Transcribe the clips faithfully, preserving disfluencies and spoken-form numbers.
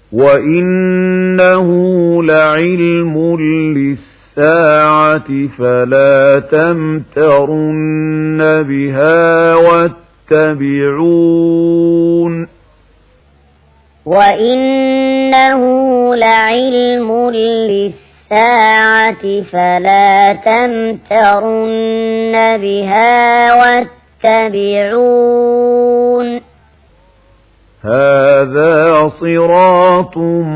وإنه لعلم للساعة فلا تمترن بها واتبعون وإنه لعلم للساعة فلا تمترن بها واتبعون هذا صراط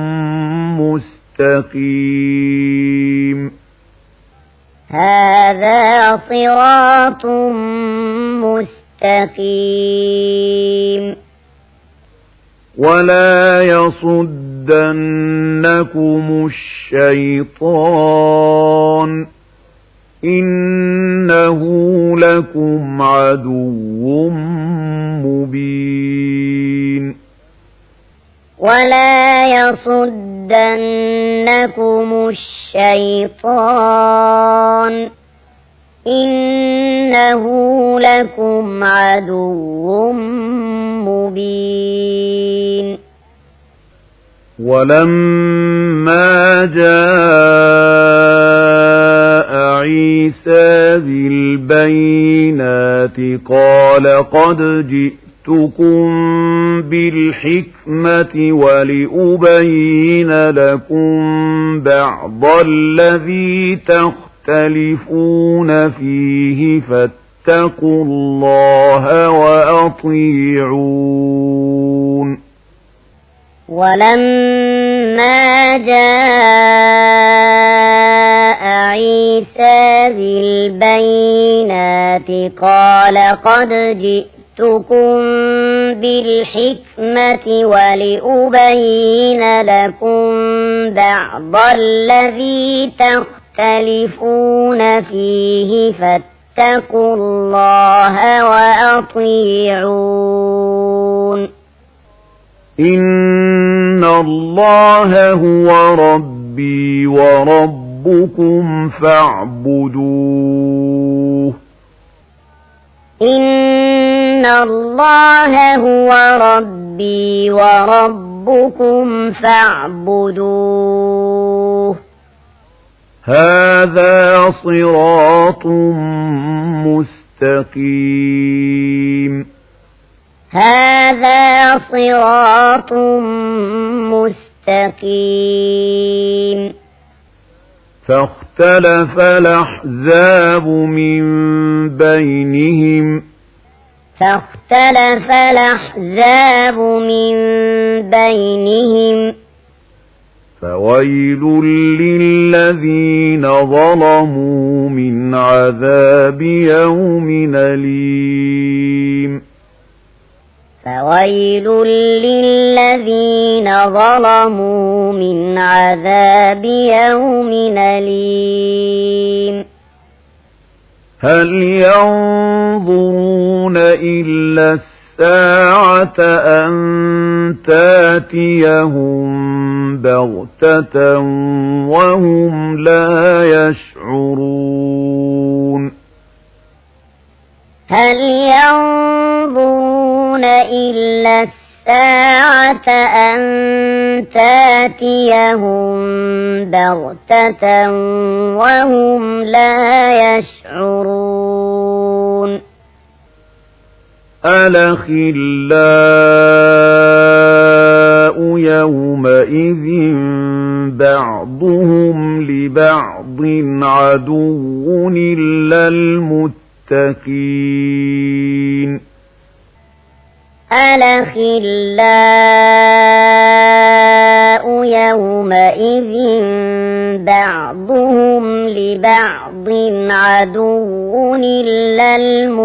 مستقيم هذا صراط مستقيم ولا يصدنكم الشيطان إنه لكم عدو مبين ولا يصدنكم الشيطان إنه لكم عدو مبين ولما جاء عيسى بالبينات قال قد جئتكم بالحكمة ولأبين لكم بعض الذي تختلفون فيه فاتقوا الله وأطيعون ولما جاء عيسى بالبينات قال قد جئتكم بالحكمة ولأبين لكم بعض الذي تختلفون فيه فاتقوا الله وأطيعون إن الله هو ربي وربكم فاعبدوه إن الله هو ربي وربكم فاعبدوه هذا صراط مستقيم هذا صراط مستقيم فاختلف الأحزاب من بينهم فاختلف الأحزاب من بينهم فويل للذين ظلموا من عذاب يوم أليم فويل للذين ظلموا من عذاب يوم أليم هل ينظرون إلا الساعة أن تاتيهم بغتة وهم لا يشعرون هل ينظرون إلا الساعة أن تاتيهم بغتة وهم لا يشعرون الأخلاء يومئذ بعضهم لبعض عدو إلا المتقين الأخلاء يومئذ بعضهم لبعض عدو إلا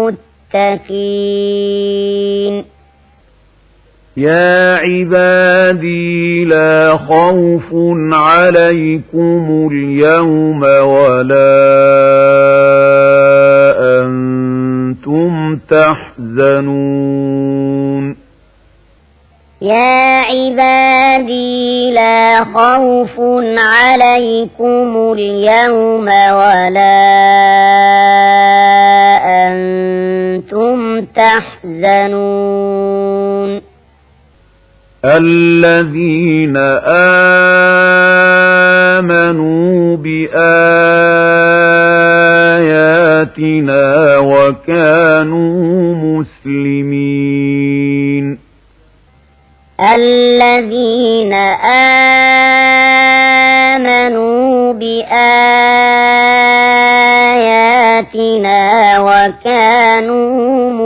المتقين يا عبادي لا خوف عليكم اليوم ولا أنتم تحزنون يا عبادي لا خوف عليكم اليوم ولا أنتم تحزنون الذين آمنوا بآياتنا وكانوا مسلمين الذين آمنوا بآياتنا وكانوا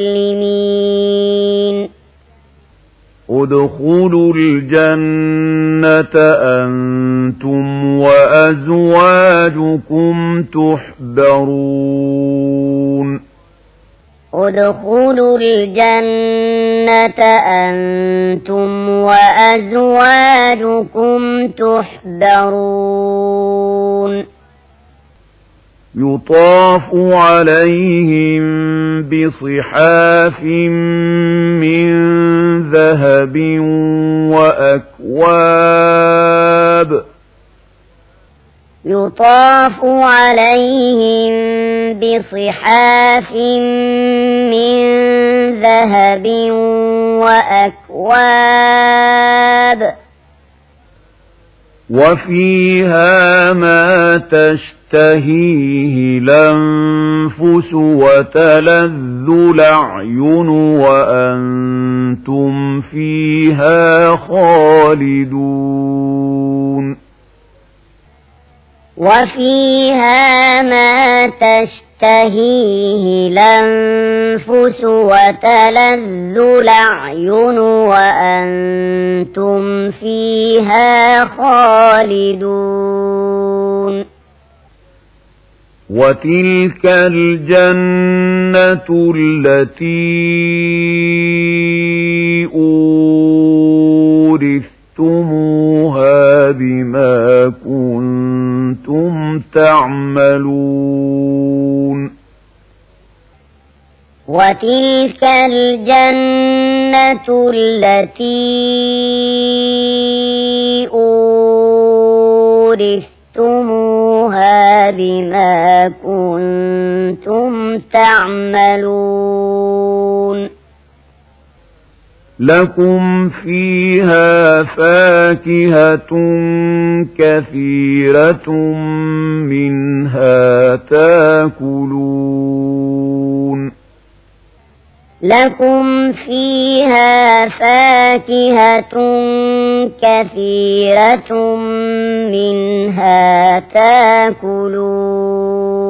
مسلمين ادخلوا الجنة أنتم وأزواجكم تحبرون ادخلوا الجنة أنتم وأزواجكم تحبرون يطاف عليهم بصحاف من ذهب وأكواب يطاف عليهم بصحاف من ذهب وأكواب وفيها ما تشتهيه الأنفس وتلذ الأعين وأنتم فيها خالدون وفيها ما تشتهيه الأنفس وتلذ الأعين وأنتم فيها خالدون وتلك الجنة التي أورثتموها بما كنتم تعملون وتلك الجنة التي أورثتموها بما كنتم تعملون لكم فيها فاكهة كثيرة منها تاكلون لكم فيها فاكهة كثيرة منها تاكلون